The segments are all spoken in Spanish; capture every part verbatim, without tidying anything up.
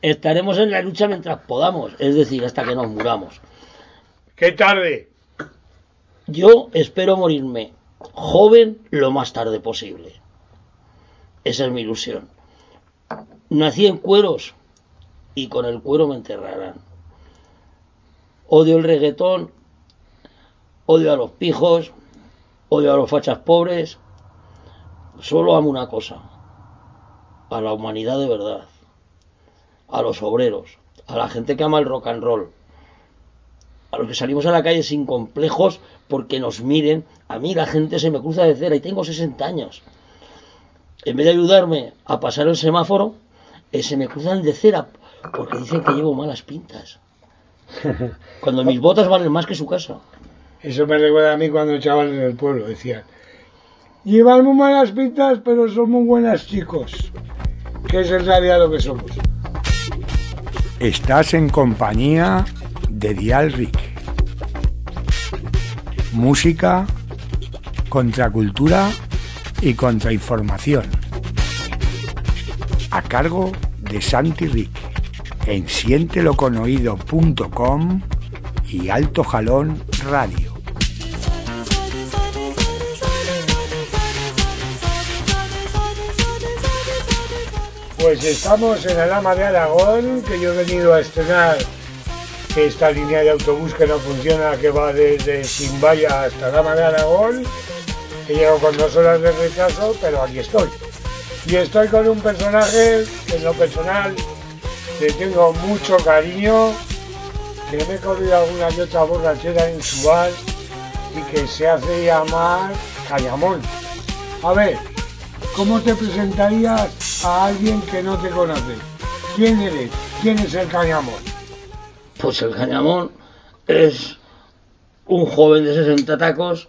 estaremos en la lucha mientras podamos, es decir, hasta que nos muramos. ¡Qué tarde! Yo espero morirme joven lo más tarde posible. Esa es mi ilusión. Nací en cueros y con el cuero me enterrarán. Odio el reggaetón, odio a los pijos, odio a los fachas pobres. Solo amo una cosa: a la humanidad de verdad, a los obreros, a la gente que ama el rock and roll, a los que salimos a la calle sin complejos porque nos miren. A mí la gente se me cruza de cera y tengo sesenta años. En vez de ayudarme a pasar el semáforo, eh, se me cruzan de cera porque dicen que llevo malas pintas, cuando mis botas valen más que su casa. Eso me recuerda a mí cuando chavales del pueblo decían: llevan muy malas pintas, pero son muy buenos chicos. Que es en realidad lo que somos. Estás en compañía de Dial Rick. Música, contracultura y contrainformación. A cargo de Santi Rick en sienteloconoído punto com y Alto Jalón Radio. Pues estamos en Alhama de Aragón, que yo he venido a estrenar esta línea de autobús que no funciona, que va desde Simbaya hasta Alhama de Aragón. He llegado con dos horas de retraso, pero aquí estoy. Y estoy con un personaje que en lo personal le tengo mucho cariño, que me he corrido alguna y otra borrachera en su bar y que se hace llamar Cañamón. A ver, ¿cómo te presentarías a alguien que no te conoce? ¿Quién eres? ¿Quién es el Cañamón? Pues el Cañamón es un joven de sesenta tacos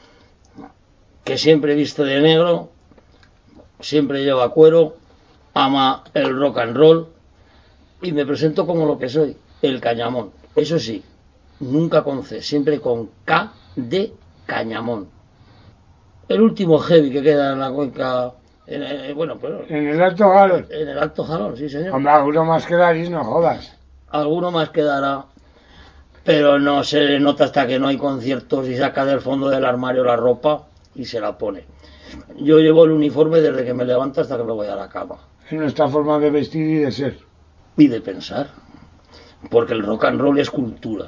que siempre viste de negro, siempre lleva cuero, ama el rock and roll, y me presento como lo que soy, el Cañamón. Eso sí, nunca con C, siempre con K de Cañamón. El último heavy que queda en la cuenca, en, en, bueno, pero, en el Alto Jalón. En el Alto Jalón, sí señor. Hombre, alguno más quedaréis, no jodas. Alguno más quedará, pero no se nota hasta que no hay conciertos y saca del fondo del armario la ropa y se la pone. Yo llevo el uniforme desde que me levanto hasta que me voy a la cama. Es nuestra forma de vestir y de ser. Y de pensar. Porque el rock and roll es cultura.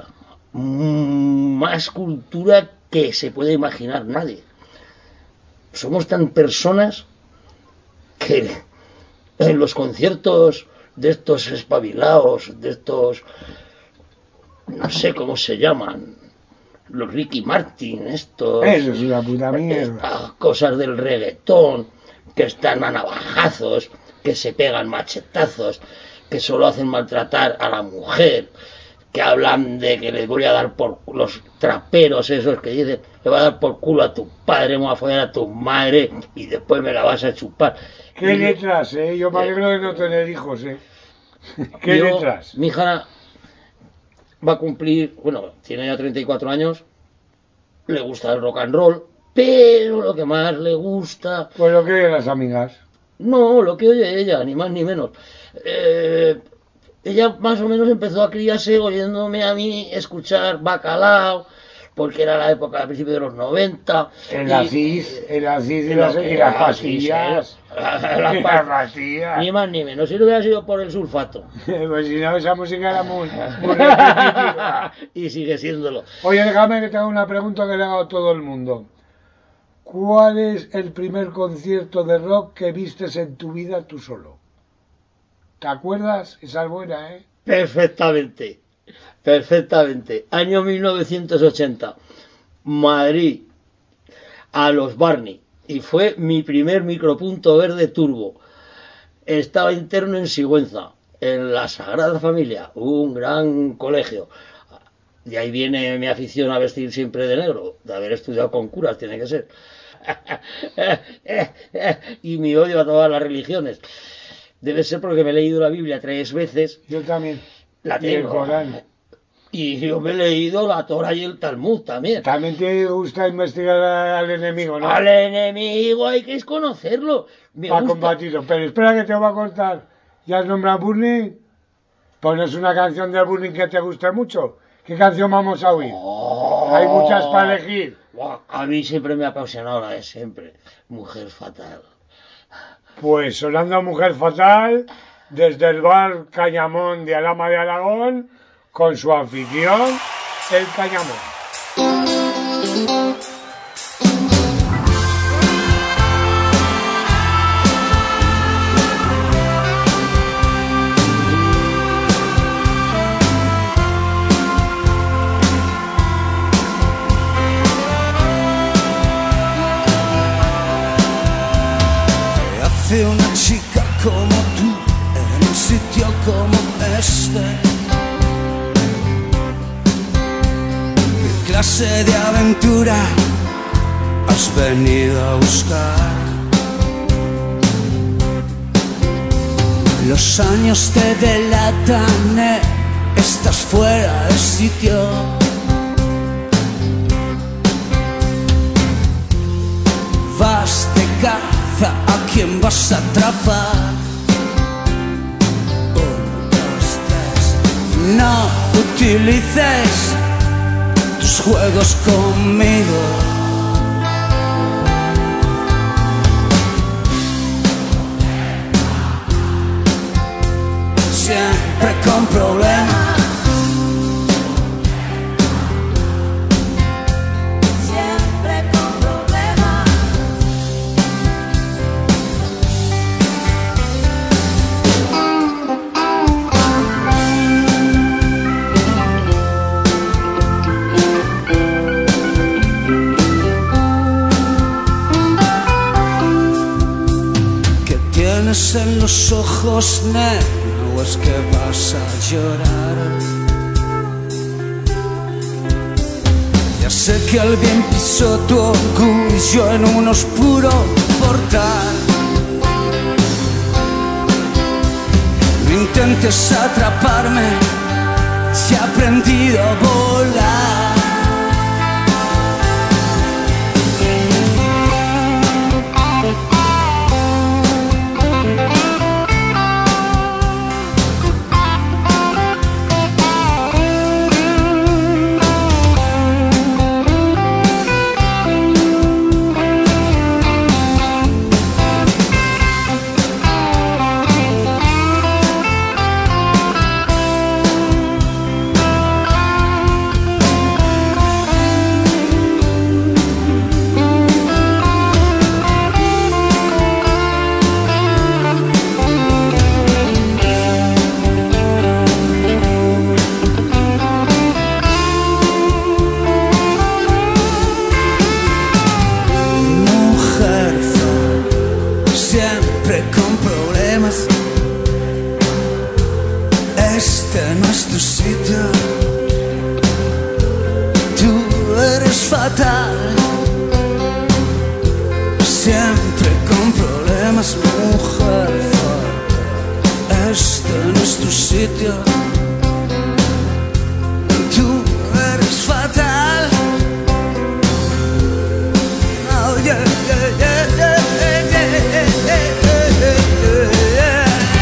Más cultura que se puede imaginar nadie. Somos tan personas que en los conciertos de estos espabilados, de estos, no sé cómo se llaman, los Ricky Martin, estos... Eso es una puta mierda. Estas cosas del reggaetón, que están a navajazos, que se pegan machetazos, que solo hacen maltratar a la mujer, que hablan de que les voy a dar por los traperos esos que dicen, le va a dar por culo a tu padre, me voy a follar a tu madre y después me la vas a chupar. ¿Qué y letras, eh? Yo me alegro de no tener hijos, eh. ¿Qué yo, letras? Mi hija va a cumplir, bueno, tiene ya treinta y cuatro años, le gusta el rock and roll, pero lo que más le gusta... Pues lo que oyen las amigas. No, lo que oye ella, ni más ni menos. Eh, ella más o menos empezó a criarse oyéndome a mí escuchar Bacalao, porque era la época, al principio de los noventa. El Aziz, el Aziz y, y, las, y las pastillas. Las la pastillas. Ni más ni menos, si no hubiera sido por el sulfato. Pues si no, esa música era muy, muy repetitiva. Y sigue siéndolo. Oye, déjame que te haga una pregunta que le haga a todo el mundo. ¿Cuál es el primer concierto de rock que vistes en tu vida tú solo? ¿Te acuerdas? Esa es buena, ¿eh? Perfectamente. Perfectamente. Año mil novecientos ochenta. Madrid. A los Barney. Y fue mi primer micropunto verde turbo. Estaba interno en Sigüenza, en la Sagrada Familia, un gran colegio. De ahí viene mi afición a vestir siempre de negro, de haber estudiado con curas, tiene que ser. Y mi odio a todas las religiones. Debe ser porque me he leído la Biblia tres veces. Yo también. La tengo. Y el Corán. Y yo me he leído la Torah y el Talmud también. También te gusta investigar al enemigo, ¿no? Al enemigo hay que conocerlo. Para combatirlo. Pero espera que te voy a cortar. ¿Ya has nombrado Burning? Ponos una canción de Burning que te guste mucho. ¿Qué canción vamos a oír? Oh, Hay muchas para elegir. A mí siempre me ha apasionado la de siempre. Mujer fatal. Pues sonando Mujer Fatal, desde el bar Cañamón de Alhama de Aragón, con su anfitrión, el Cañamón. Hace una chica como tú en un sitio como este. ¿Qué clase de aventura has venido a buscar? Los años te delatan, eh, estás fuera de sitio. Vas de caza, ¿a quién vas a atrapar? Un, dos, tres. No utilices tus juegos conmigo. Siempre con problemas. En los ojos, nena, o es que vas a llorar. Ya sé que alguien pisó tu orgullo en un oscuro portal. No intentes atraparme, si he aprendido a volar. Este no es tu sitio, tú eres fatal. Siempre con problemas, mujer fatal. Este no es tu sitio, tú eres fatal. Oh, yeah, yeah, yeah, yeah, yeah, yeah, yeah, yeah, yeah.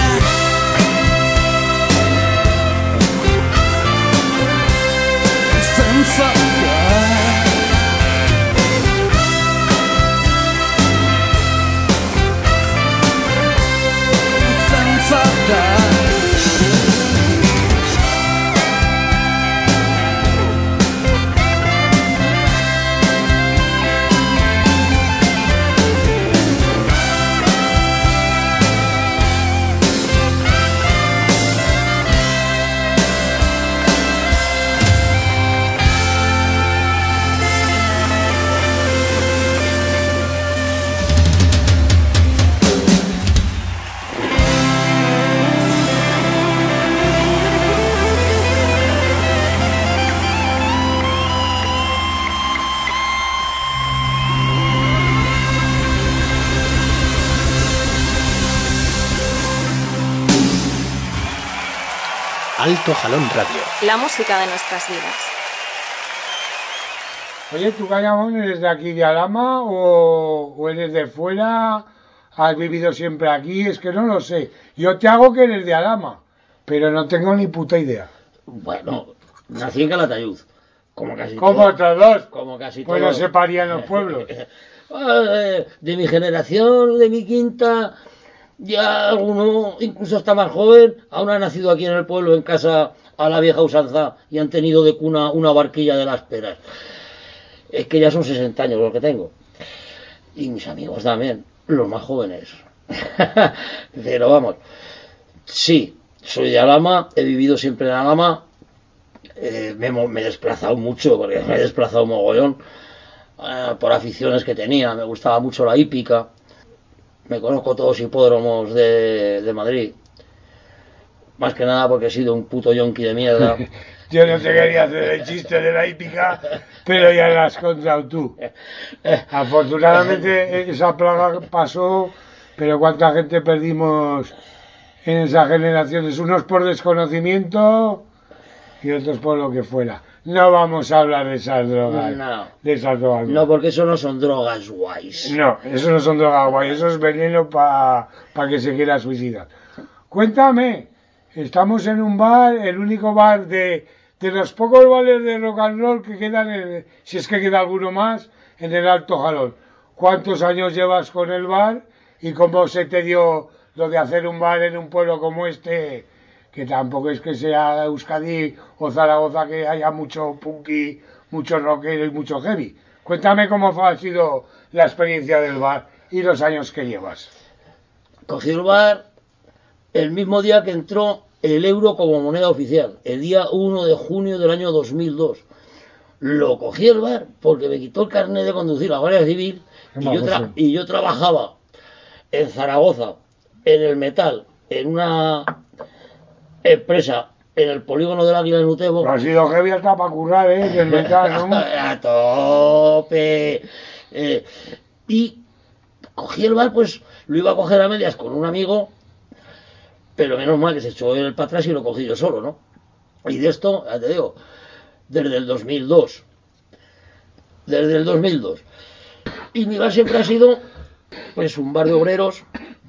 Alto Jalón Radio. La música de nuestras vidas. Oye, ¿tú, Cañamón, eres de aquí de Alhama o, o eres de fuera? ¿Has vivido siempre aquí? Es que no lo sé. Yo te hago que eres de Alhama, pero no tengo ni puta idea. Bueno, nací en Calatayud, como casi ¿Cómo todos. otros dos? Como casi Pues todos. no se parían los pueblos. De mi generación, de mi quinta, ya alguno, incluso hasta más joven, aún ha nacido aquí en el pueblo, en casa a la vieja usanza, y han tenido de cuna una barquilla de las peras. Es que ya son sesenta años los que tengo. Y mis amigos también, los más jóvenes. Pero vamos, sí, soy de Alhama, he vivido siempre en Alhama, eh, me, me he desplazado mucho, porque me he desplazado mogollón, eh, por aficiones que tenía, me gustaba mucho la hípica, me conozco todos los hipódromos de, de Madrid, más que nada porque he sido un puto yonki de mierda. Yo no te quería hacer el chiste de la hípica, pero ya la has contado tú. Afortunadamente esa plaga pasó, pero cuánta gente perdimos en esas generaciones, unos por desconocimiento y otros por lo que fuera. No vamos a hablar de esas drogas. No, de esas drogas. no, porque eso no son drogas guays. No, eso no son drogas guay, eso es veneno para pa que se quiera suicidar. Cuéntame, estamos en un bar, el único bar de, de los pocos bares de rock and roll que quedan, en, si es que queda alguno más, en el Alto Jalón. ¿Cuántos años llevas con el bar y cómo se te dio lo de hacer un bar en un pueblo como este, que tampoco es que sea Euskadi o Zaragoza, que haya mucho punky, mucho rockero y mucho heavy? Cuéntame cómo ha sido la experiencia del bar y los años que llevas. Cogí el bar el mismo día que entró el euro como moneda oficial, el día uno de junio del año dos mil dos. Lo cogí el bar porque me quitó el carnet de conducir, la Guardia Civil, y yo, tra y yo trabajaba en Zaragoza, en el metal, en una empresa, en el polígono del Águila en Utebo. Pero ha sido heavy hasta para currar, ¿eh? Del metal, ¿no? A tope. Eh, y cogí el bar, pues lo iba a coger a medias con un amigo, pero menos mal que se echó él para atrás y lo cogí yo solo, ¿no? Y de esto, ya te digo, desde el dos mil dos. Desde el dos mil dos. Y mi bar siempre ha sido, pues, un bar de obreros.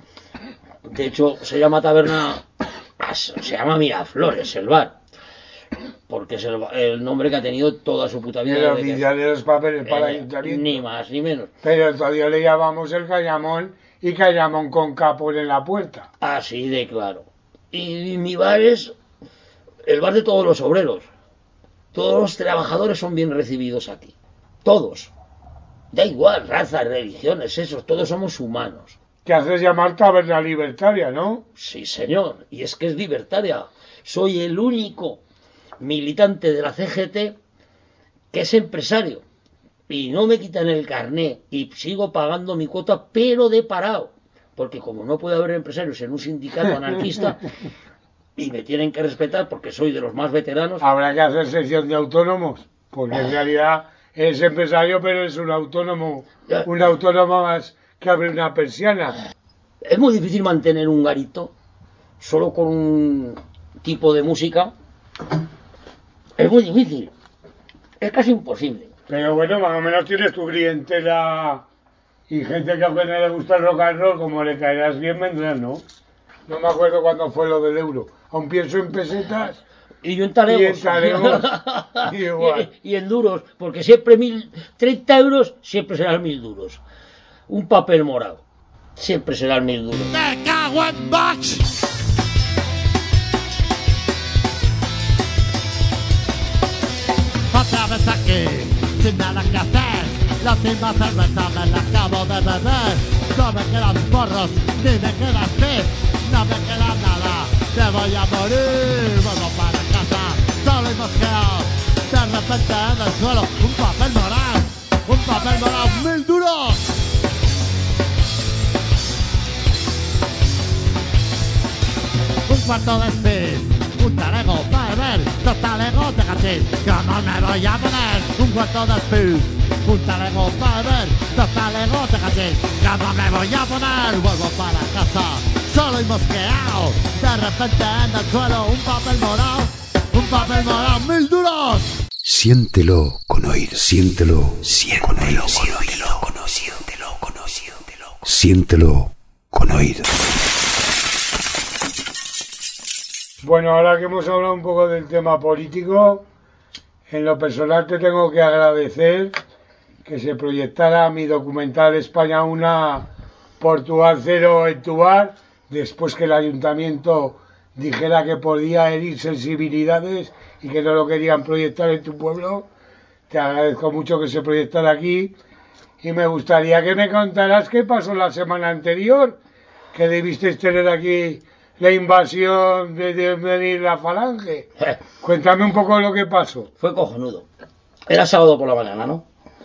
De hecho, se llama Taberna, se llama Miraflores el bar, porque es el, el nombre que ha tenido toda su puta vida. El oficial de los papeles para el eh, ayuntamiento. Ni más ni menos. Pero todavía le llamamos el Cayamón y Cayamón con capón en la puerta. Así de claro. Y, y mi bar es el bar de todos los obreros. Todos los trabajadores son bien recibidos aquí. Todos. Da igual, razas, religiones, esos, todos somos humanos. Te haces llamar Taberna Libertaria, ¿no? Sí, señor, y es que es libertaria. Soy el único militante de la C G T que es empresario. Y no me quitan el carné y sigo pagando mi cuota, pero de parado. Porque como no puede haber empresarios en un sindicato anarquista, y me tienen que respetar porque soy de los más veteranos... Habrá que hacer sección de autónomos, porque en realidad es empresario, pero es un autónomo, un autónomo más que abre una persiana. Es muy difícil mantener un garito solo con un tipo de música. Es muy difícil. Es casi imposible. Pero bueno, más o menos tienes tu clientela y gente que aunque no le gusta el rock and roll, como le caerás bien, vendrán, ¿no? No me acuerdo cuándo fue lo del euro. Aún pienso en pesetas... Y yo en talegos. Y en talegos. Igual. y, y en duros, porque siempre mil, treinta euros, siempre serán mil duros. Un papel morado, siempre serán mil duros. ¡Me cago en Box! Otra vez aquí, sin nada que hacer. La última cerveza me la acabo de beber. No me quedan porros, ni me queda sed. No me queda nada, te voy a morir. Vuelvo para casa, solo y mosqueado. De repente en el suelo, un papel morado. Un papel morado, mil duros. Un cuarto de speed, un talego para beber, dos talegos de gachín, que no me voy a poner. Un cuarto de speed, un talego para beber, dos talegos de gachín, que no me voy a poner. Vuelvo para casa, solo y mosqueado. De repente en el suelo, un papel morado, un papel morado, mil duros. Siéntelo con oído, siéntelo, siéntelo con oído, siéntelo con oído, siéntelo con oído. Bueno, ahora que hemos hablado un poco del tema político, en lo personal te tengo que agradecer que se proyectara mi documental España uno, Portugal cero en tu bar, después que el ayuntamiento dijera que podía herir sensibilidades y que no lo querían proyectar en tu pueblo. Te agradezco mucho que se proyectara aquí y me gustaría que me contaras qué pasó la semana anterior, que debisteis tener aquí la invasión de, de venir la Falange. Cuéntame un poco lo que pasó. Fue cojonudo. Era sábado por la mañana, ¿no?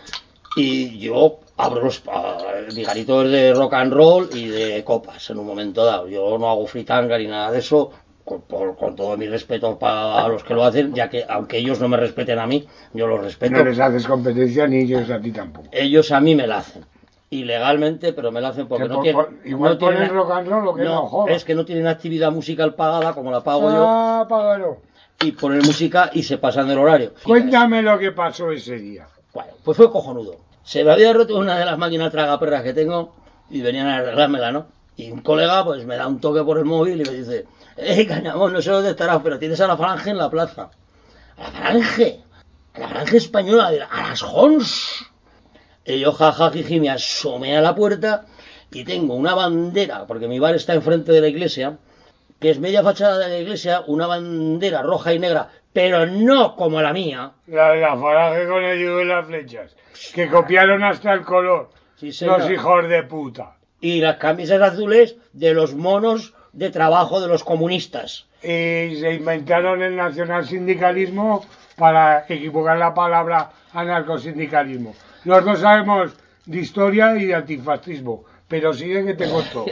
Y yo abro los uh, mi garito es de rock and roll y de copas en un momento dado. Yo no hago fritanga ni nada de eso, con, por, con todo mi respeto para los que lo hacen, ya que aunque ellos no me respeten a mí, yo los respeto. No les haces competencia ni ellos a ti tampoco. Ellos a mí me la hacen. Ilegalmente, pero me la hacen porque que no por, tienen... por, igual no tienen, ponen rock and roll o que no, no jodas. Es que no tienen actividad musical pagada como la pago ah, yo. Págalo. Y ponen música y se pasan del horario. Cuéntame lo que pasó ese día. Bueno, pues fue cojonudo. Se me había roto una de las máquinas tragaperras que tengo y venían a arreglármela, ¿no? Y un colega pues me da un toque por el móvil y me dice: ¡Eh, Cañamón, no sé dónde estarás, pero tienes a la Falange en la plaza! ¿A la Falange? ¿A la Falange española? ¿A las Hons? Y yo, jajajiji, me asomé a la puerta y tengo una bandera, porque mi bar está enfrente de la iglesia, que es media fachada de la iglesia, una bandera roja y negra, pero no como la mía. La de la Falange con el yugo y las flechas, que copiaron hasta el color, sí, los hijos de puta. Y las camisas azules de los monos de trabajo de los comunistas. Y se inventaron el nacionalsindicalismo para equivocar la palabra anarcosindicalismo. Los dos sabemos de historia y de antifascismo, pero sigue que te costó.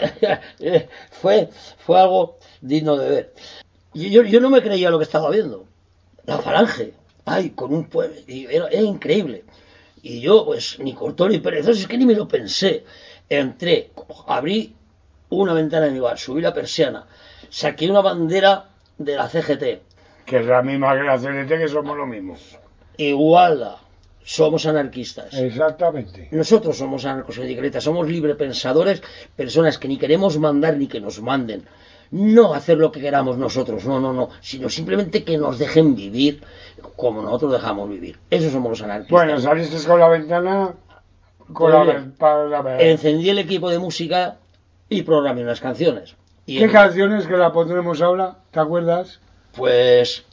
fue, fue algo digno de ver. Y yo, yo no me creía lo que estaba viendo. La Falange, ay, con un pueblo, y era, era increíble. Y yo, pues, ni corto ni perezoso, es que ni me lo pensé. Entré, abrí una ventana de mi bar, subí la persiana, saqué una bandera de la C G T. Que es la misma que la C G T, que somos lo mismo. Igualda. Somos anarquistas. Exactamente. Nosotros somos anarcosindicalistas, somos librepensadores, personas que ni queremos mandar ni que nos manden. No hacer lo que queramos nosotros, no, no, no, sino simplemente que nos dejen vivir como nosotros dejamos vivir. Esos somos los anarquistas. Bueno, saliste con la ventana, con pues, la, para la... Encendí el equipo de música y programé unas canciones. Y ¿Qué en... canciones que la pondremos ahora? ¿Te acuerdas? Pues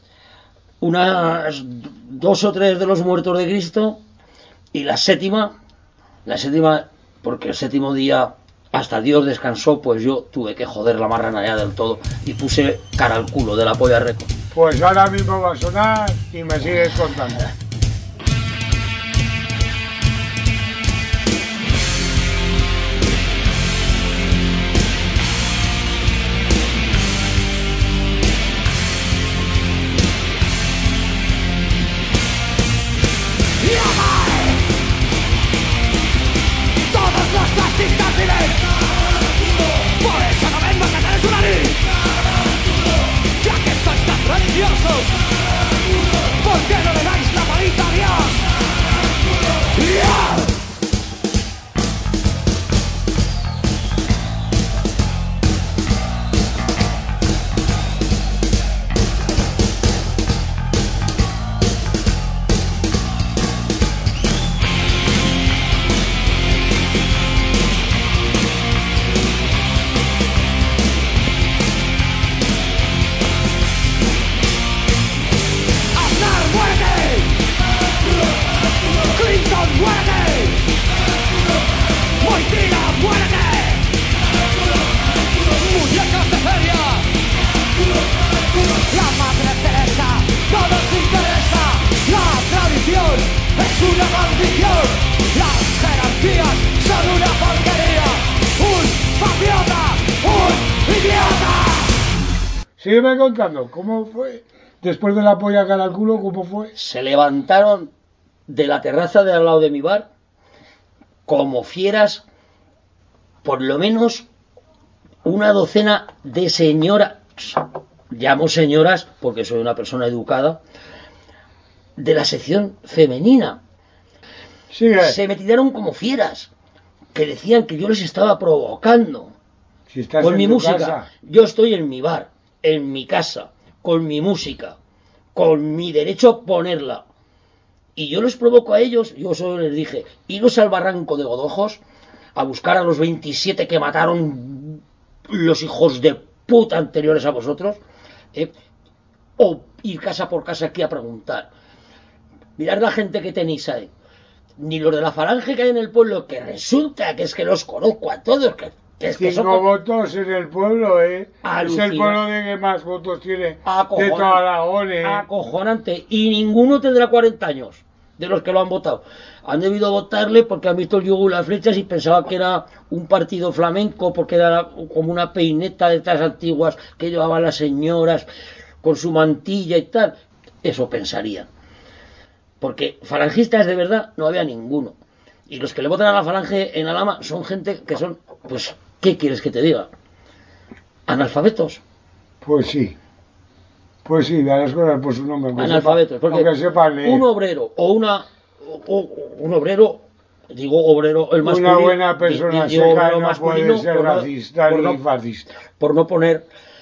unas dos o tres de los Muertos de Cristo y la séptima, la séptima, porque el séptimo día hasta Dios descansó, pues yo tuve que joder la marrana ya del todo y puse cara al culo de la Polla Record. Pues ahora mismo va a sonar y me sigues contando. ¿Por qué no le dais la palita a Dios? ¡Yeah! Sígueme contando, ¿cómo fue? Después de la polla cara al culo, ¿cómo fue? Se levantaron de la terraza de al lado de mi bar como fieras, por lo menos una docena de señoras, llamo señoras porque soy una persona educada, de la sección femenina. Sigue. Se me tiraron como fieras, que decían que yo les estaba provocando si estás con en mi tu música. Casa. Yo estoy en mi bar, en mi casa, con mi música, con mi derecho a ponerla. Y yo les provoco a ellos, yo solo les dije, iros al barranco de Godojos a buscar a los veintisiete que mataron los hijos de puta anteriores a vosotros, ¿eh? O ir casa por casa aquí a preguntar. Mirad la gente que tenéis ahí. Ni los de la falange que hay en el pueblo, que resulta que es que los conozco a todos, que, que es que Cinco son... votos en el pueblo, ¿eh? Alucina. Es el pueblo de que más votos tiene Acojonante. de toda Aragón, ¿eh? Acojonante. Y ninguno tendrá cuarenta años de los que lo han votado. Han debido votarle porque han visto el yugo y las flechas y pensaban que era un partido flamenco, porque era como una peineta de estas antiguas que llevaban las señoras con su mantilla y tal. Eso pensarían. Porque falangistas de verdad no había ninguno. Y los que le votan a la falange en Alhama son gente que son, pues, ¿qué quieres que te diga? ¿Analfabetos? Pues sí. Pues sí, de las cosas por su nombre. Analfabetos. Porque aunque sepan leer. Un obrero o una... O, un obrero, digo obrero, el masculino... Una buena persona digo, seca obrero no puede ser por no, racista por ni no, fascista. Por no poner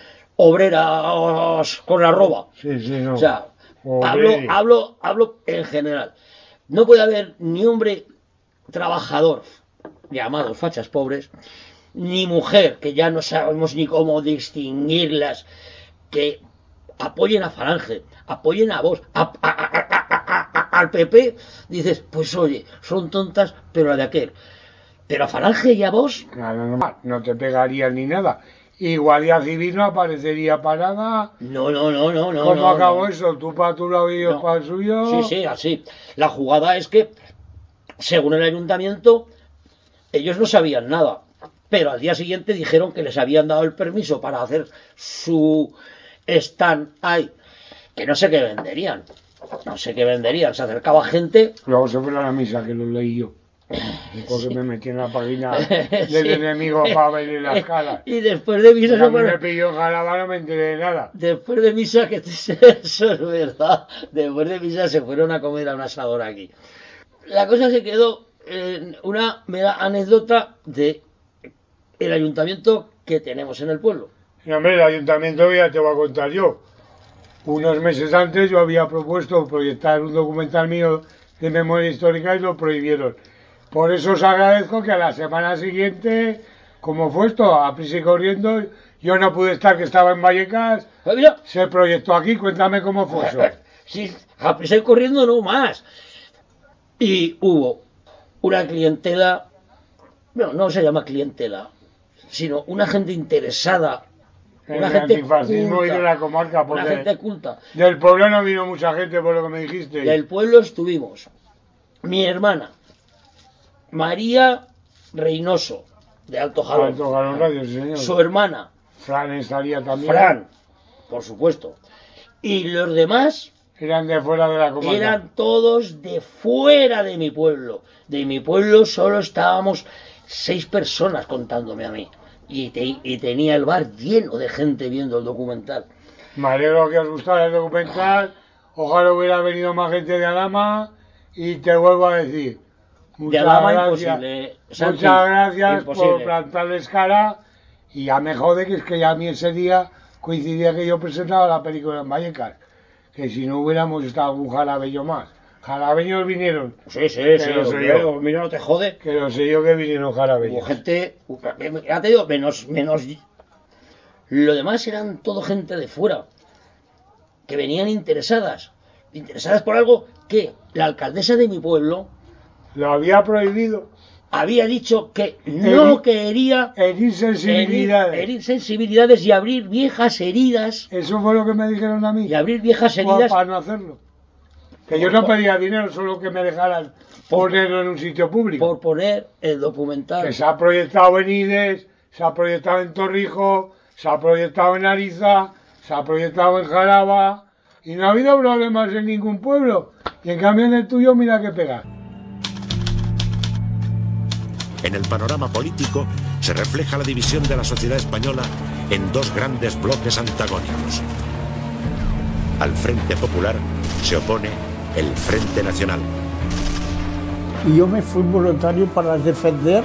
obreras con la roba. Sí, sí, no. O sea, hablo, hablo, hablo en general. No puede haber ni hombre trabajador, llamados fachas pobres, ni mujer, que ya no sabemos ni cómo distinguirlas, que apoyen a Falange, apoyen a Vox, a, a, a, a, a, al P P, dices, pues oye, son tontas, pero la de aquel. Pero a Falange y a Vox... Claro, no, no te pegarían ni nada. Igualdad Civil no aparecería para nada. No, no, no, no, no. ¿Cómo no, acabó no. eso? ¿Tú para tu lado y yo No. para el suyo? Sí, sí, así. La jugada es que, según el ayuntamiento, ellos no sabían nada, pero al día siguiente dijeron que les habían dado el permiso para hacer su stand ahí, que no sé qué venderían, no sé qué venderían. Se acercaba gente... Luego se fue a la misa, que lo leí yo. Porque sí. Me metí en la página del sí. enemigo para verle las caras. Y después de misa... A mí me pilló en Jalaba, no me enteré de nada. Después de misa, que eso es verdad, después de misa se fueron a comer a un asador aquí. La cosa se quedó en una mera anécdota de el ayuntamiento que tenemos en el pueblo. No, hombre, el ayuntamiento ya te voy a contar yo. Unos meses antes yo había propuesto proyectar un documental mío de memoria histórica y lo prohibieron. Por eso os agradezco que a la semana siguiente, como fue esto, a prisa y corriendo, yo no pude estar, que estaba en Vallecas, se proyectó aquí. Cuéntame cómo fue eso. Sí, a prisa y corriendo no más. Y hubo una clientela, no, no se llama clientela, sino una gente interesada, una el gente antifascismo culta, y de la comarca, porque una gente culta. Del pueblo no vino mucha gente, por lo que me dijiste. Del pueblo estuvimos mi hermana María Reynoso, de Alto Jalón, Alto Jalón Radio, sí, señor. Su hermana Fran estaría también. Fran, por supuesto. Y los demás eran de fuera de la comarca. Eran todos de fuera de mi pueblo. De mi pueblo solo estábamos seis personas contándome a mí. Y, te, y tenía el bar lleno de gente viendo el documental. Me alegro que os gustara el documental. Ojalá hubiera venido más gente de Alhama. Y te vuelvo a decir, muchas de Alhama gracias, imposible, Santi, muchas gracias imposible. por plantarles cara. Y ya me jode que es que ya a mí ese día coincidía que yo presentaba la película en Vallecas. Que si no hubiéramos estado un jalabeño más. Jalabeños vinieron. Sí, sí, que sí. Lo sé yo. Mira, no te jode. Que lo sé yo que vinieron jalabeños. Hubo gente, ya te digo, menos, menos. Lo demás eran todo gente de fuera. Que venían interesadas. Interesadas por algo que la alcaldesa de mi pueblo lo había prohibido. Había dicho que no Herir, quería herir sensibilidades. Herir, herir sensibilidades y abrir viejas heridas. Eso fue lo que me dijeron a mí. Y abrir viejas heridas. Para, para no hacerlo. Que yo no pedía dinero, solo que me dejaran ponerlo en un sitio público. Por poner el documental. Que se ha proyectado en Ides, se ha proyectado en Torrijos, se ha proyectado en Ariza, se ha proyectado en Jaraba. Y no ha habido problemas en ningún pueblo. Y en cambio en el tuyo, mira qué pegar. En el panorama político se refleja la división de la sociedad española en dos grandes bloques antagónicos. Al Frente Popular se opone el Frente Nacional. Y yo me fui voluntario para defender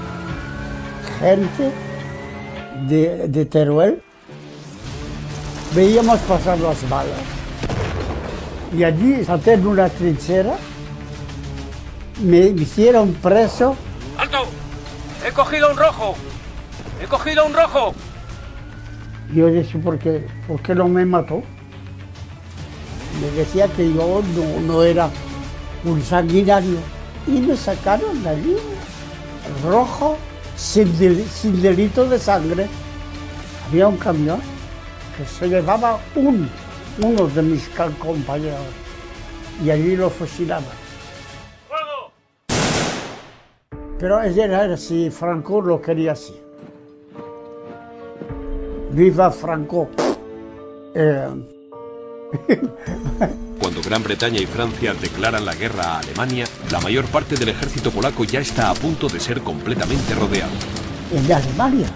gente de, de Teruel, veíamos pasar las balas. Y allí salté en una trinchera, me hicieron preso. ¡Alto! ¡He cogido un rojo! ¡He cogido un rojo! Yo dije, ¿por qué, ¿por qué no me mató? Me decía que yo no, no era un sanguinario. Y me sacaron de allí, rojo, sin, del, sin delito de sangre. Había un camión que se llevaba un, uno de mis compañeros y allí lo fusilaban. ¡Fuego! Pero era así, Franco lo quería así. ¡Viva Franco! Eh... Cuando Gran Bretaña y Francia declaran la guerra a Alemania, la mayor parte del ejército polaco ya está a punto de ser completamente rodeado. En Alemania.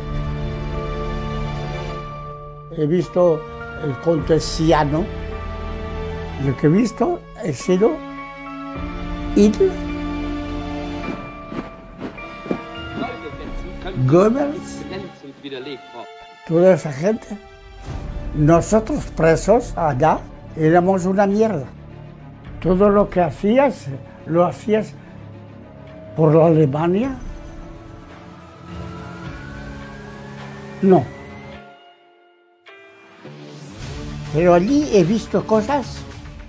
He visto el Contesiano. Lo que he visto ha sido Hitler, Goebbels, toda esa gente. Nosotros presos allá éramos una mierda. Todo lo que hacías, lo hacías por la Alemania. No. Pero allí he visto cosas.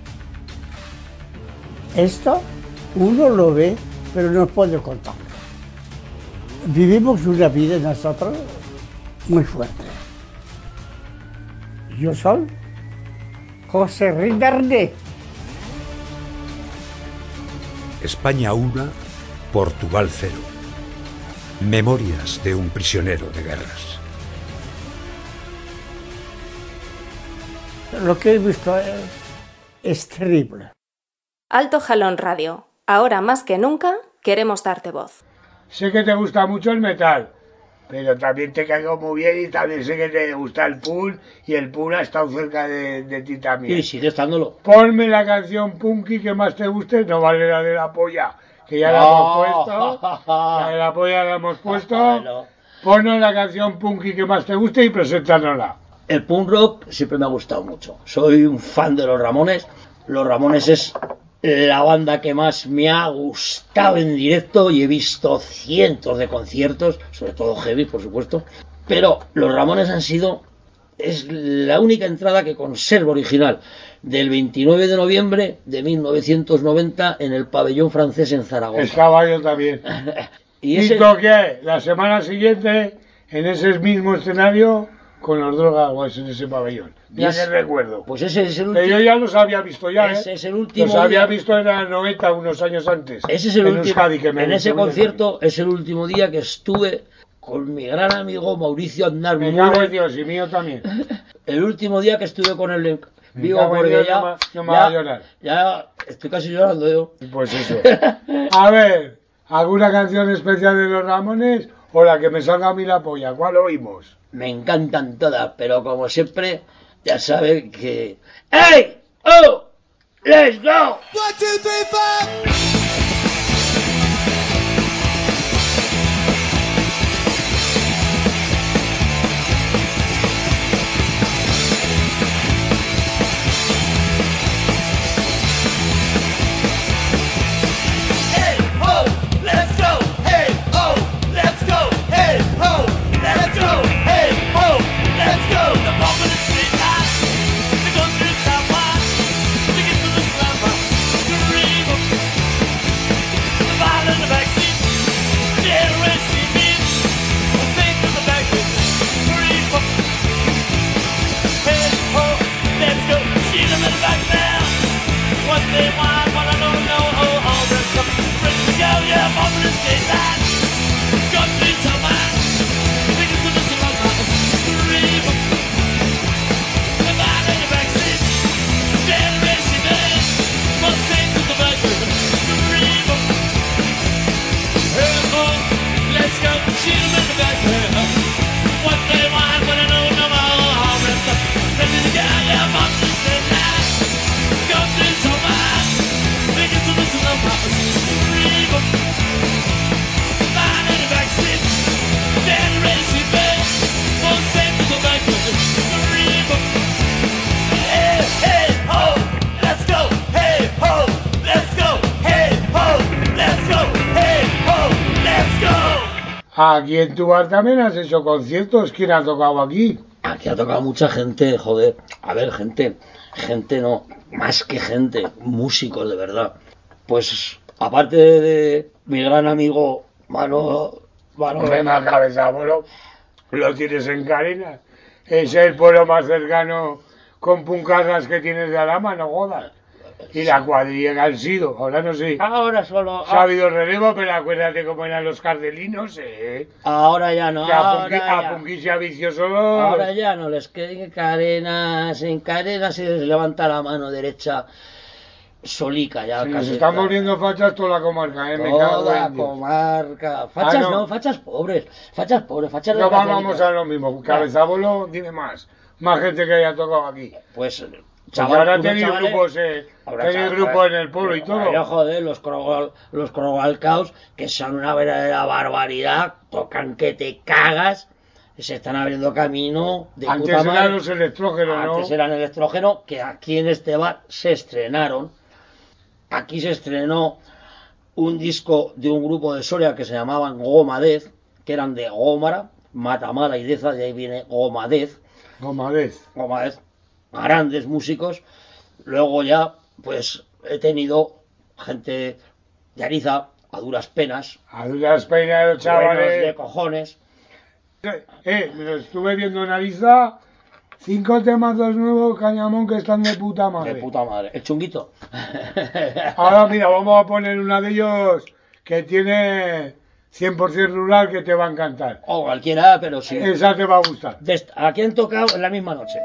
Esto uno lo ve, pero no puede contar. Vivimos una vida nosotros muy fuerte. Yo soy José Rindarde. España uno, Portugal cero. Memorias de un prisionero de guerras. Lo que he visto es, es terrible. Alto Jalón Radio. Ahora más que nunca queremos darte voz. Sé que te gusta mucho el metal, pero también te caigo muy bien y también sé que te gusta el pool y el pool ha estado cerca de, de ti también. Y sigue estándolo. Ponme la canción punky que más te guste, no vale la de la polla, que ya la no. hemos puesto. La de la polla la hemos puesto. No. Ponnos la canción punky que más te guste y preséntanosla. El punk rock siempre me ha gustado mucho. Soy un fan de los Ramones. Los Ramones es la banda que más me ha gustado en directo y he visto cientos de conciertos, sobre todo heavy, por supuesto. Pero los Ramones han sido, es la única entrada que conservo original, del veintinueve de noviembre de mil novecientos noventa en el pabellón francés en Zaragoza. Estaba yo también. y ese... ¿Y toqué la semana siguiente en ese mismo escenario con los drogas en ese pabellón? Ya que recuerdo. Pues ese es el último. Pero yo ya los había visto ya, ese ¿eh? es el último. Los había visto en el noventa, unos años antes. Ese es el en último. Euskadi, que me en ese concierto es el último día que estuve con mi gran amigo Mauricio Aznar. Me cago en Dios, y mío también. El último día que estuve con él vivo, porque Dios, ya, no, me, no me va a llorar. Ya estoy casi llorando yo. Pues eso. A ver, ¿alguna canción especial de los Ramones o la que me salga a mí la polla? ¿Cuál oímos? Me encantan todas, pero como siempre, ya saben que... ¡Hey! ¡Oh! ¡Let's go! One, two, three, four. Aquí en tu bar también has hecho conciertos. ¿Quién ha tocado aquí? Aquí ha tocado mucha gente, joder. A ver, gente, gente no, más que gente, músicos de verdad. Pues aparte de, de mi gran amigo Mano, Mano Rema Cabeza, bueno, lo tienes en Carenas. Es el pueblo más cercano con puncasas que tienes de Alhama, no jodas. Y la cuadrilla que han sido, ahora no sé. Ahora solo. Se ha habido relevo, pero acuérdate cómo eran los cardelinos, eh. Ahora ya no. Que a ahora Punqui, ya. a Punqui se ha vicioso. Ahora ya no les queden cadenas, en cadenas se les levanta la mano derecha solica ya. Se casi, nos están claro. volviendo fachas toda la comarca, eh. Me cago Toda en la Dios. comarca. Fachas Ah, no. no. fachas pobres. Fachas pobres, fachas de No cacerita. vamos a lo mismo. Cabezabolo, dime más. Más gente que haya tocado aquí. Pues, Chaval, ahora unos tenéis chavales- grupos, eh. Ahora, Tenéis chaval, grupos en el pueblo y Pero, todo. joder, los Krogal, los Krogalcaos, que son una verdadera barbaridad, tocan que te cagas, se están abriendo camino de Antes puta madre. eran los electrógenos, ¿no? Antes eran electrógeno, que aquí en este bar se estrenaron. Aquí se estrenó un disco de un grupo de Soria que se llamaban Gomadez, que eran de Gómara, Matamala y Deza, de ahí viene Gomadez. Gomadez. Gomadez, grandes músicos. Luego ya, pues, he tenido gente de Ariza, a duras penas. A duras penas, Buenos chavales. de cojones. Eh, lo estuve viendo en Ariza. Cinco temazos nuevos, Cañamón, que están de puta madre. De puta madre. El chunguito. Ahora mira, vamos a poner una de ellos que tiene cien por ciento rural, que te va a encantar. O cualquiera, pero sí. Esa te va a gustar. De esta- Aquí han tocado en la misma noche.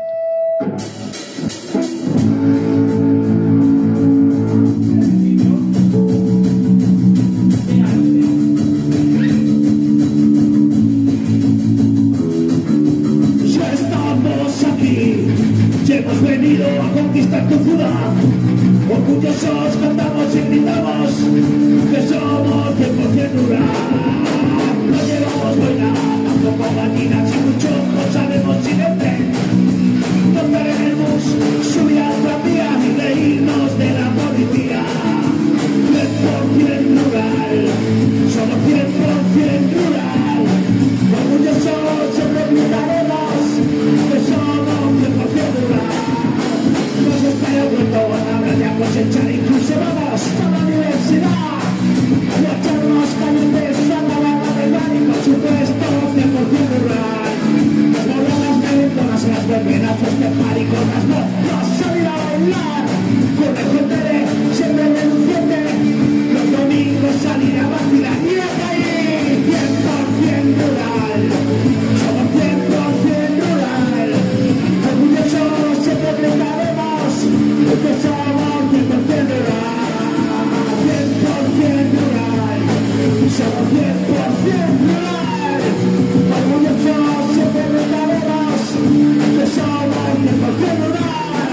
Ya estamos aquí, ya hemos venido a conquistar tu ciudad. Orgullosos cantamos y gritamos que somos cien por ciento rural. No llevamos buena, tampoco gallinas y mucho no sabemos si de tren. Montar en el bus, subir al tranvía y reírnos de la policía. cien por ciento rural, somos cien por ciento rural. Orgullosos siempre gritaremos que somos cien por ciento rural. Nos espera el vuelto, habrá de cosechar, incluso vamos a la universidad. Y a echarnos calientes a la barra del bar y por supuesto cien por ciento rural. Nos volvemos calentonas en las verbenazos de mariconas, no, no salir a bailar. Conejo en tele, siempre reluciente, los domingos salir a vacilar. Y es ahí, cien por ciento rural, somos cien por ciento rural. Orgullosos siempre gritaremos que somos cien por ciento rural, cien por ciento rural, somos cien por ciento rural. Orgullosos siempre gritaremos que somos cien por ciento rural.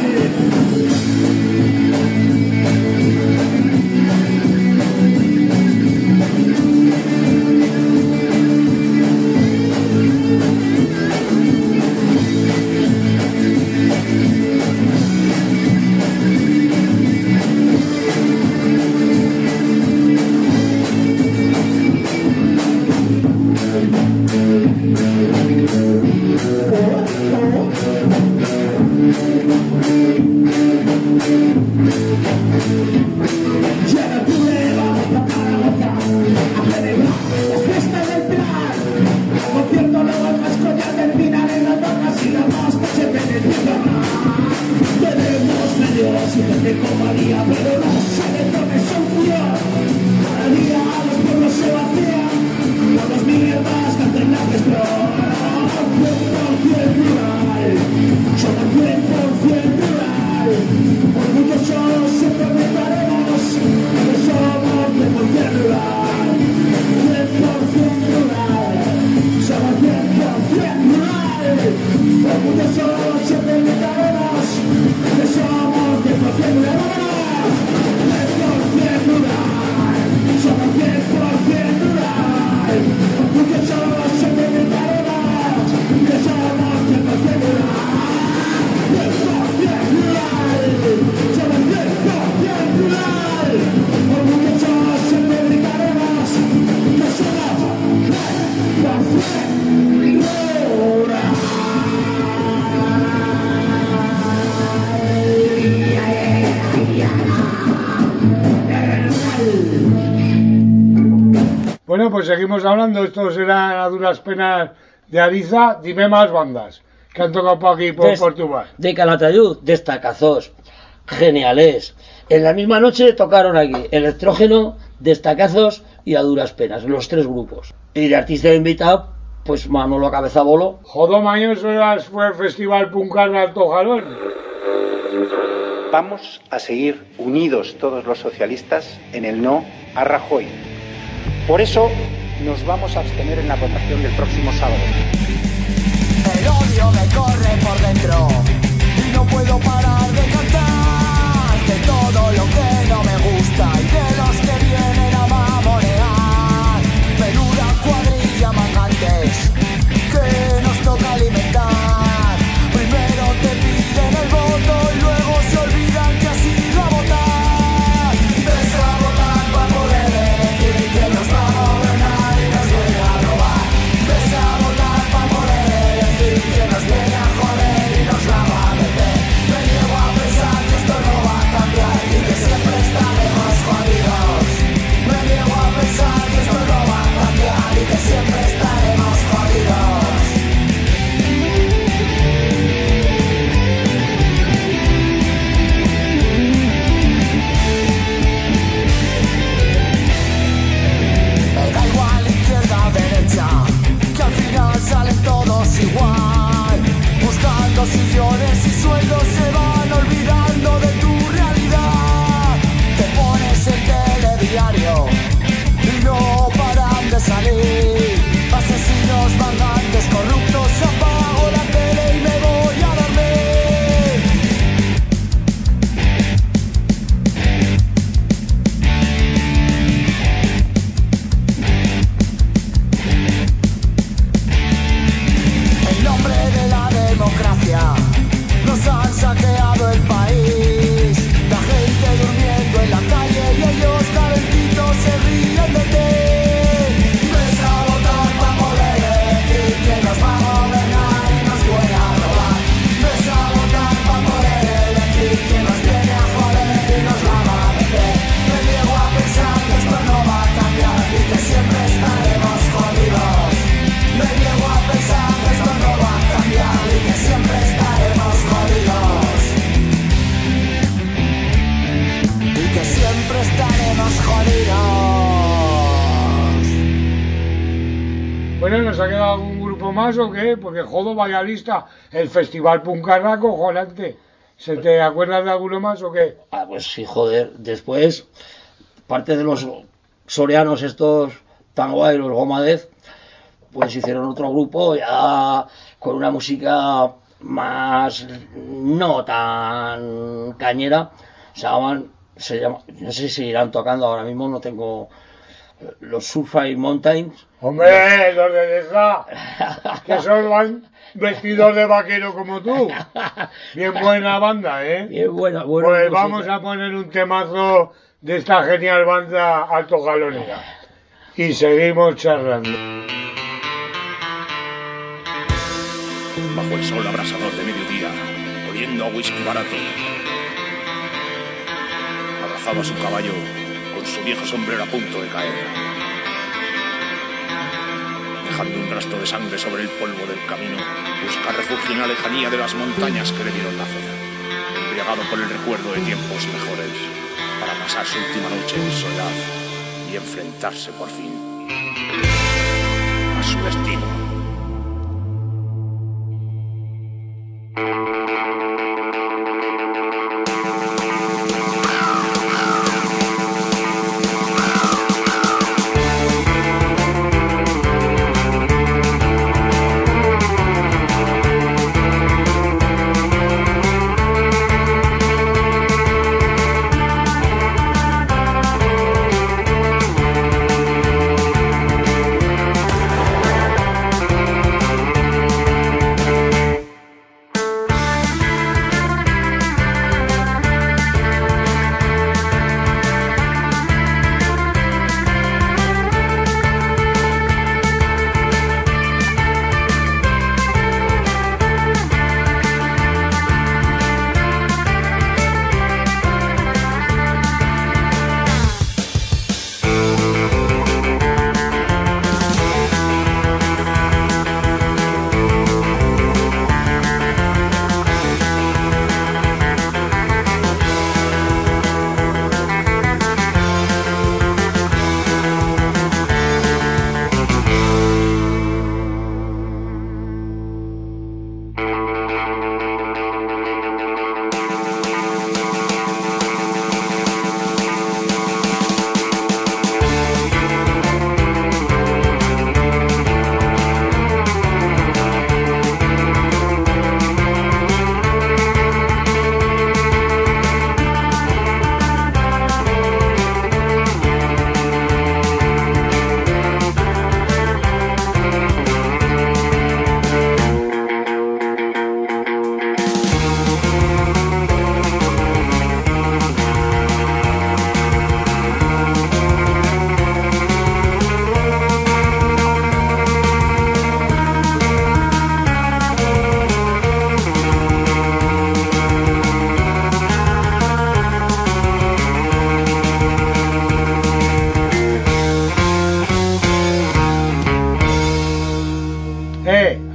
Ya no pude, vamos a Zaragoza a celebrar las fiestas del Pilar. Por cierto, luego el vasco ya terminan en las rocas y la mosca se ven en tierra. Tenemos medios y gente como María, pero los saquetones son furios. Cada día los pueblos se vacían, por los mierdas que hacen la gestión. cien por ciento rural, somos cien por ciento rural. Orgullosos siempre gritaremos que somos cien por ciento rural, cien por ciento rural, somos cien por ciento rural. Orgullosos siempre gritaremos que somos cien por ciento rural, cien por ciento rural, somos cien por ciento rural. Orgullosos siempre gritaremos que somos cien por ciento rural. Bueno, pues seguimos hablando. Esto será a duras penas de Ariza. Dime más bandas que han tocado por aquí, por Des, Portugal. De Calatayud, destacazos, geniales. En la misma noche tocaron aquí Electrógeno, Destacazos y A Duras Penas, los tres grupos. Y de artista invitado, pues Manolo Cabezabolo. Jodo Mañosolas fue el Festival Puncar de Alto Jalón. Vamos a seguir unidos todos los socialistas en el no a Rajoy. Por eso nos vamos a abstener en la votación del próximo sábado. El odio me corre por dentro y no puedo parar de cantar de todo lo que no me gusta y de los que vienen a mamonear. Menuda cuadrilla mangantes que nos toca alimentar. Primero te piden el voto y luego se olvidan que has ido a votar. Ves a votar para poder elegir que nos va a gobernar y nos viene a robar. Ves a votar para poder elegir que nos viene a joder y nos la va a meter. Me niego a pensar que esto no va a cambiar y que siempre estaremos jodidos. Me niego a pensar que esto no va a cambiar y que siempre estaremos jodidos. Me da igual izquierda o derecha, que al final salen todos igual. Buscando sillones y sueldos se van olvidando de tu realidad. Te pones el telediario y no paran de salir asesinos, mangantes, corruptos. Apago la tele y me voy a dormir. En nombre de la democracia nos han saqueado el país. La gente durmiendo en la calle y ellos calentitos se ríen de ti. Ves a votar para poder elegir que nos va a gobernar y nos viene a robar. Ves a votar para poder elegir que nos viene a joder y nos la va a meter. Me niego a pensar que esto no va a cambiar y que siempre estaremos jodidos. Me niego a pensar que esto no va a cambiar y que siempre estaremos jodidos. Y que siempre estaremos jodidos. Bueno, ¿nos ha quedado algún grupo más o qué? Porque jodo, vaya lista. El Festival Puncarra, cojonante. ¿Se te acuerdas de alguno más o qué? Ah, pues sí, joder. Después, parte de los sorianos estos tan guay, los Gomadez, pues hicieron otro grupo ya con una música más no tan cañera. Se llaman, se llama, no sé si irán tocando ahora mismo, no tengo los Surfside Mountains. Hombre, los de Deja, que son van vestidos de vaquero como tú. Bien buena banda, ¿eh? Bien buena, buena. Pues música. vamos a poner un temazo de esta genial banda Alto Jalonera. Y seguimos charlando. Bajo el sol abrasador de mediodía, oliendo a whisky barato, abrazado a su caballo, con su viejo sombrero a punto de caer, dejando un rastro de sangre sobre el polvo del camino, busca refugio en la lejanía de las montañas que le dieron nacer, embriagado por el recuerdo de tiempos mejores, para pasar su última noche en soledad y enfrentarse por fin a su destino.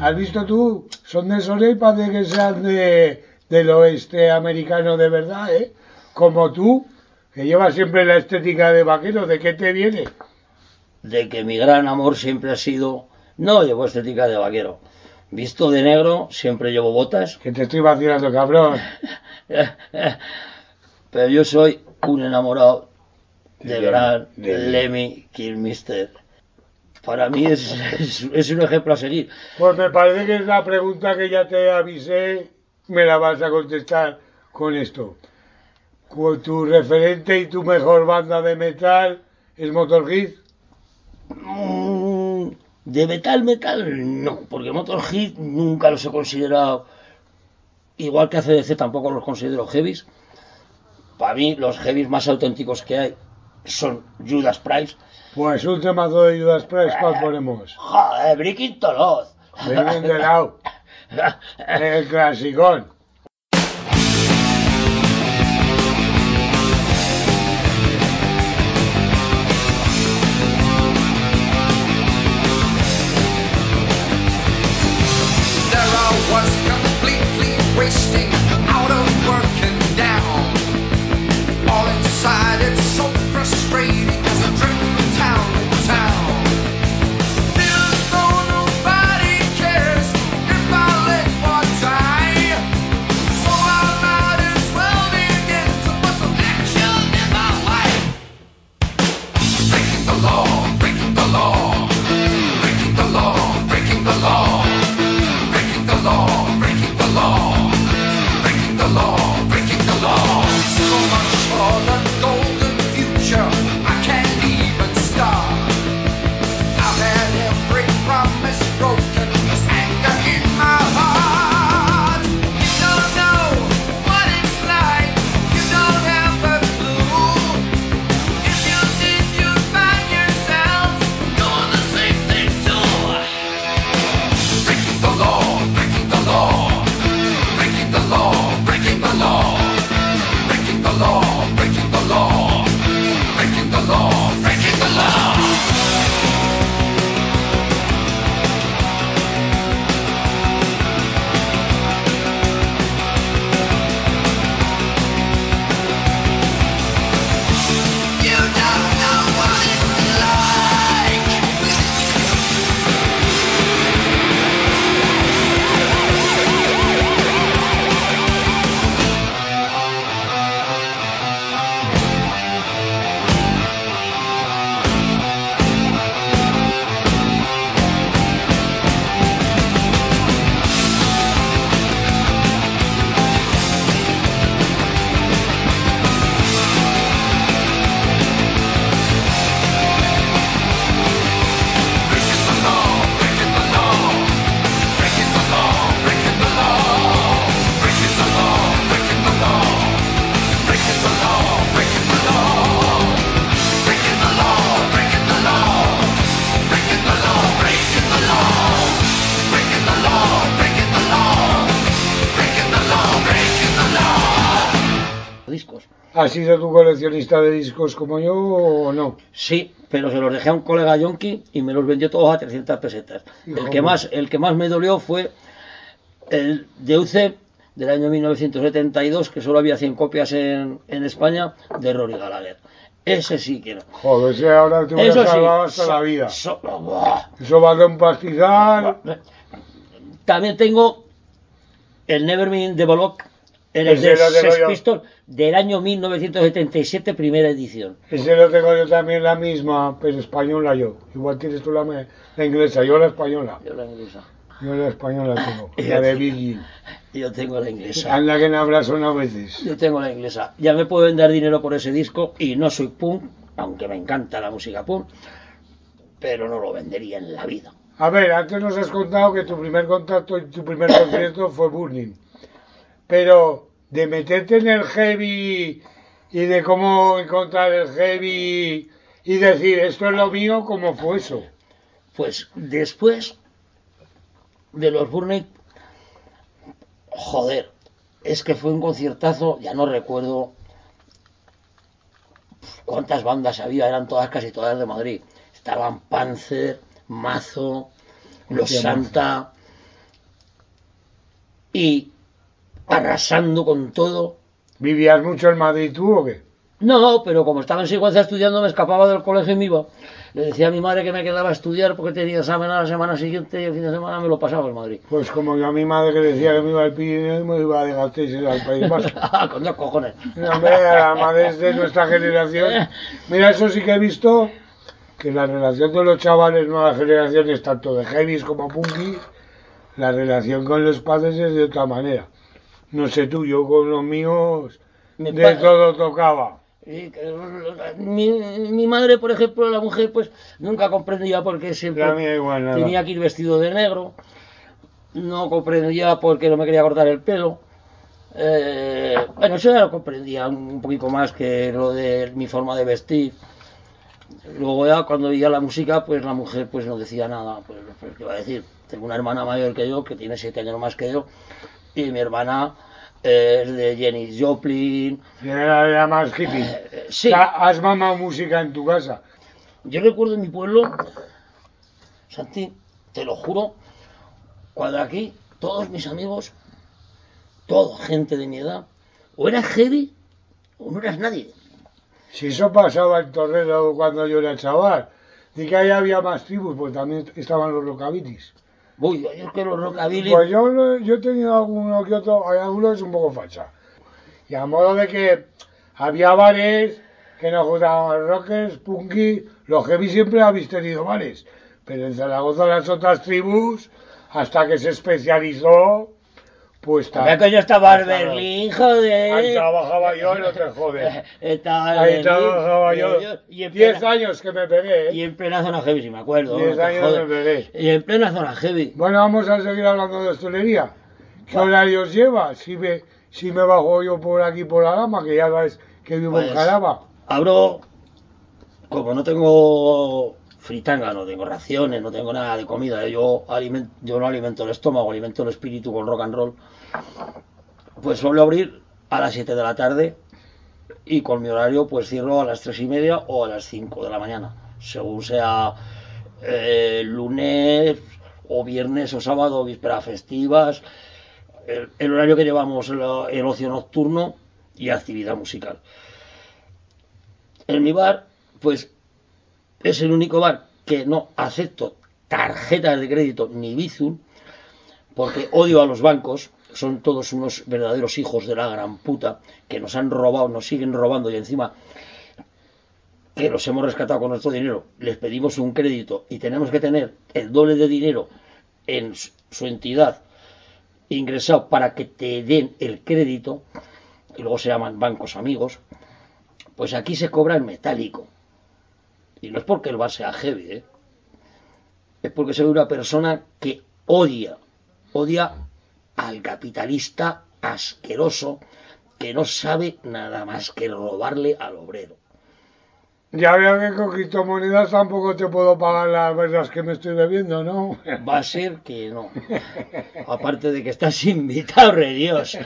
¿Has visto tú? Son de Soleil y parece que sean de, del oeste americano de verdad, ¿eh? Como tú, que llevas siempre la estética de vaquero. ¿De qué te viene? De que mi gran amor siempre ha sido... No llevo estética de vaquero. Visto de negro, siempre llevo botas. Que te estoy vacilando, cabrón. Pero yo soy un enamorado de, de gran de Lemmy Kilmister. Para mí es, es, es un ejemplo a seguir. Pues me parece que es la pregunta que ya te avisé, me la vas a contestar con esto. ¿Tu referente y tu mejor banda de metal es Motorhead? Mm, de metal, metal, no, porque Motorhead nunca los he considerado, igual que A C D C tampoco los considero heavies. Para mí los heavies más auténticos que hay son Judas Priest. Pues un temazo de Judas Priest, ¿cuál ponemos? Joder, Breaking the Law. Breaking the Law. El clasicón. Wasting out of work and down. All inside, it's so frustrating as I drift from town to town. Feel as though nobody cares if I live or die. So I might as well begin to put some action in my life. Breaking the law, breaking the law, breaking the law, breaking the law, breaking the law, breaking the law. The law, breaking the law. So much for the golden future, I can't even start. I've had every promise broken, this anger in my heart. You don't know what it's like, you don't have a clue. If you did, you'd find yourself doing the same thing too. Breaking the law, breaking the law, breaking the law. Breaking the law, breaking the law, breaking the law, breaking the law, breaking the law. You don't know what it's like. ¿Has sido tu coleccionista de discos como yo o no? Sí, pero se los dejé a un colega yonki y me los vendió todos a trescientas pesetas. Hijo El que, más, el que más me dolió fue el de U C E del año mil novecientos setenta y dos, que solo había cien copias en, en España, de Rory Gallagher. Ese sí que no. Joder, ese ahora te hubiera Eso sí, salvado hasta so- la vida. so- buah. Eso vale un pastizal. También tengo el Nevermind the Bollock, el Ese de lo tengo Sex yo. Pistols, del año mil novecientos setenta y siete, primera edición. Ese lo tengo yo también la misma, pero española yo. Igual tienes tú la, me- la inglesa, yo la española. Yo la inglesa. Yo la española tengo, la de Virgin. Yo tengo la inglesa. Anda que no habrás una veces. Yo tengo la inglesa. Ya me pueden dar dinero por ese disco y no soy punk, aunque me encanta la música punk, pero no lo vendería en la vida. A ver, antes nos has contado que tu primer contacto y tu primer concierto fue Burning. Pero de meterte en el heavy y de cómo encontrar el heavy y decir esto es lo mío, ¿cómo fue eso? Pues después de los Burning, joder, es que fue un conciertazo, ya no recuerdo cuántas bandas había, eran todas, casi todas de Madrid. Estaban Panzer, Mazo, Los Hostia, Santa, y arrasando con todo. ¿Vivías mucho en Madrid tú o qué? No, pero como estaba en Sigüenza estudiando, me escapaba del colegio y me iba. Le decía a mi madre que me quedaba a estudiar porque tenía examen a la semana siguiente y el fin de semana me lo pasaba en Madrid. Pues como yo a mi madre que decía que me iba al Pirineo y me iba de Gasteiz al País Vasco. Con dos cojones. Hombre, la madre es de nuestra generación. Mira, eso sí que he visto, que la relación de los chavales, nuevas generaciones, tanto de heavies como punky, la relación con los padres es de otra manera. No sé tú, yo con los míos Mi de padre- todo tocaba. Y que, Mi, mi madre, por ejemplo, la mujer, pues nunca comprendía por qué siempre La mía igual, nada. tenía que ir vestido de negro. No comprendía por qué no me quería cortar el pelo. Eh, bueno, eso ya lo comprendía un poquito más que lo de mi forma de vestir. Luego ya cuando oía la música, pues la mujer pues no decía nada. Pues, pues qué va a decir. Tengo una hermana mayor que yo, que tiene siete años más que yo, y mi hermana eh, es de Janis Joplin. Era la más hippie. Eh, sí. O sea, ¿has mamado música en tu casa? Yo recuerdo en mi pueblo, Santi, te lo juro, cuando aquí todos mis amigos, toda gente de mi edad, o eras heavy o no eras nadie. Si eso pasaba en Torredo cuando yo era chaval, de que ahí había más tribus, pues también estaban los rockabilis. Uy, yo es que los rockabilly... Pues yo, lo- yo he tenido alguno que otro, hay alguno que es un poco facha. Y a modo de que había bares que nos gustaban rockers, punky, los heavy siempre habéis tenido bares. Pero en Zaragoza las otras tribus, hasta que se especializó, pues... Había que yo estaba en Berlín, joder. Ahí trabajaba yo y no te jodes. Estaba en Ahí Berlín, trabajaba yo. y en Diez plena- años que me pegué, ¿eh? Y en plena zona heavy, si me acuerdo. Diez no te años jodes. me pegué. Y en plena zona heavy. Bueno, vamos a seguir hablando de hostelería. ¿Qué horarios lleva? Si me, si me bajo yo por aquí por la Lama, que ya sabes que vivo en Pues, Jaraba. Abro, como no tengo fritanga, no tengo raciones, no tengo nada de comida, ¿eh? yo, aliment, yo no alimento el estómago, alimento el espíritu con rock and roll, pues suelo abrir a las siete de la tarde y con mi horario pues cierro a las tres y media o a las cinco de la mañana, según sea eh, lunes o viernes o sábado, vísperas festivas, el, el horario que llevamos, el, el ocio nocturno y actividad musical. En mi bar, pues es el único bar que no acepto tarjetas de crédito ni Bizum, porque odio a los bancos, son todos unos verdaderos hijos de la gran puta, que nos han robado, nos siguen robando y encima que los hemos rescatado con nuestro dinero, les pedimos un crédito y tenemos que tener el doble de dinero en su entidad ingresado para que te den el crédito, y luego se llaman bancos amigos. Pues aquí se cobra en metálico. Y no es porque el bar sea heavy, ¿eh? Es porque soy una persona que odia, odia al capitalista asqueroso que no sabe nada más que robarle al obrero. Ya veo que con criptomonedas tampoco te puedo pagar las verdades que me estoy bebiendo, ¿no? Va a ser que no. Aparte de que estás invitado, re Dios.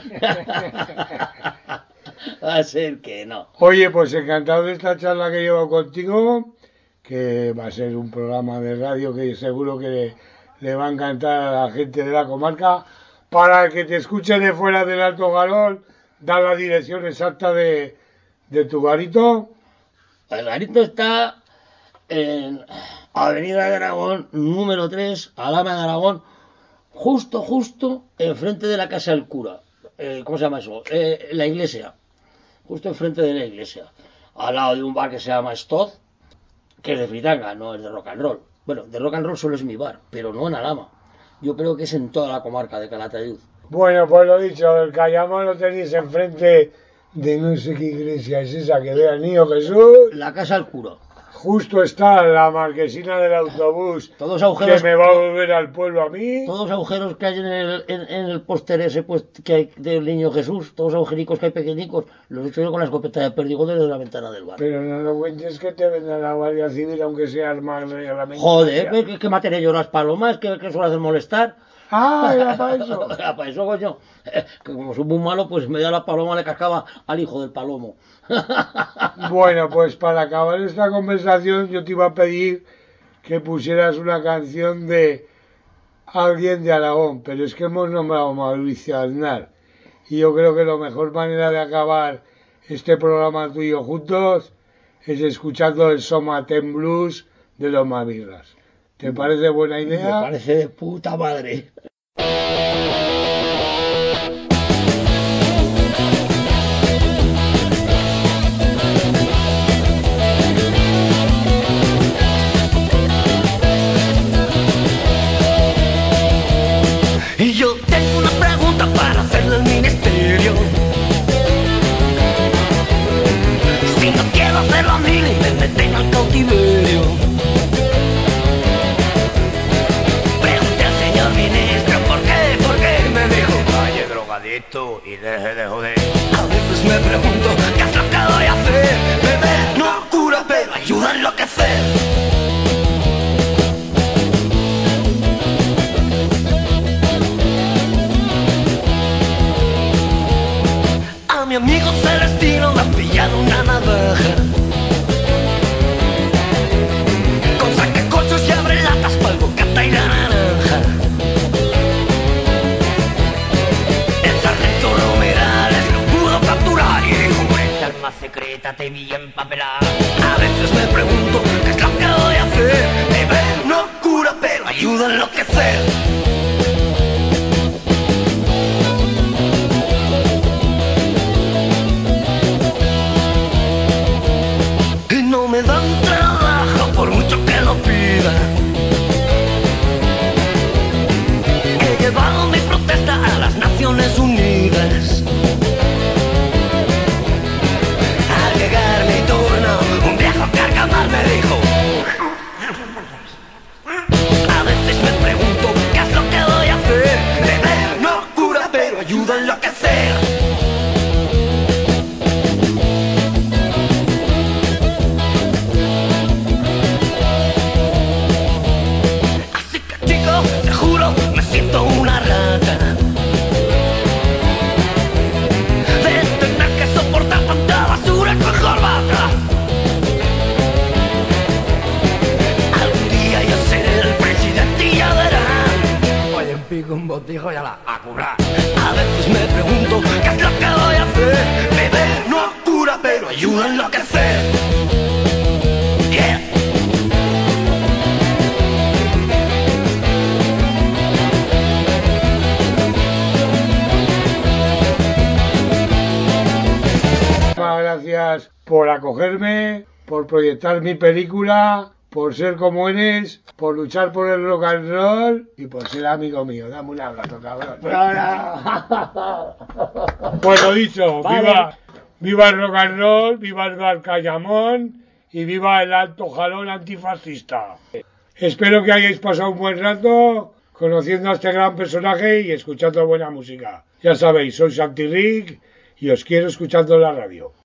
Va a ser que no. Oye, pues encantado de esta charla que llevo contigo, que va a ser un programa de radio que seguro que le, le va a encantar a la gente de la comarca. Para el que te escuche de fuera del Alto Galón, da la dirección exacta de, de tu garito. El garito está en Avenida de Aragón, número tres, Alhama de Aragón, justo, justo enfrente de la casa del cura. Eh, ¿Cómo se llama eso? Eh, la iglesia. Justo enfrente de la iglesia. Al lado de un bar que se llama Stoz, que es de fritanga, no es de rock and roll. Bueno, de rock and roll solo es mi bar, pero no en Alhama. Yo creo que es en toda la comarca de Calatayud. Bueno, pues lo dicho, el Cayamón lo tenéis enfrente de no sé qué iglesia es esa que vea el niño Jesús. La casa del cura. Justo está la marquesina del autobús, Todos agujeros que me va a volver al pueblo a mí. Todos los agujeros que hay en el, en, en el póster ese pues, que hay del niño Jesús, todos los agujericos que hay pequeñicos, los he hecho yo con la escopeta de perdigones desde la ventana del bar. Pero no lo cuentes que te vendrá la Guardia Civil, aunque sea más realmente. Joder, ¿qué, qué mataré yo las palomas? ¿Qué, qué suele hacer molestar? Ah, era para eso. Era para eso, coño. Eh, que como soy muy malo, pues en medio de la paloma le cascaba al hijo del palomo. Bueno, pues para acabar esta conversación yo te iba a pedir que pusieras una canción de alguien de Aragón, pero es que hemos nombrado a Mauricio Aznar. Y yo creo que la mejor manera de acabar este programa tú y yo juntos es escuchando el Somaten Blues de los Mavirras. ¿Te parece buena idea? Me parece de puta madre. Y yo tengo una pregunta para hacerle al ministerio. Si no quiero hacerlo a mí, me meten al cautiverio. Pregunté al señor ministro por qué, por qué. Me dijo, vaya drogadicto y deje de joder. A veces me pregunto, ¿qué es lo que voy a hacer? Beber no cura, pero ayuda a enloquecer. A mi amigo Celestino le han pillado una navaja. Con sacacorchos y abre latas pa'l bocata y la naranja. El sargento Romerales lo pudo capturar y dijo, esta arma secreta te vi empapelar. A veces me pregunto, ¿qué es lo que voy a hacer? Beber no cura, pero ayuda a enloquecer. No me dan trabajo por mucho que lo pida. He llevado mi protesta a las Naciones Unidas. Al llegar mi turno, un viejo carcamal me dijo. A veces me pregunto, ¿qué es lo que voy a hacer? Beber no cura, pero ayuda a enloquecer. Te juro, me siento una rata de tener que soportar tanta basura con corbata. Algún día yo seré el presidente y ya verán. Oye, en pico un botijo y a la a cobrar. A veces me pregunto, ¿qué es lo que voy a hacer? Beber no cura, pero ayuda a enloquecer. Yeah. Gracias por acogerme, por proyectar mi película, por ser como eres, por luchar por el rock and roll y por ser amigo mío. Dame un abrazo, cabrón. Pues lo dicho, vale. viva, viva el rock and roll, viva el Bar Cayamón y viva el Alto Jalón antifascista. Espero que hayáis pasado un buen rato conociendo a este gran personaje y escuchando buena música. Ya sabéis, soy Santi Rick y os quiero escuchando en la radio.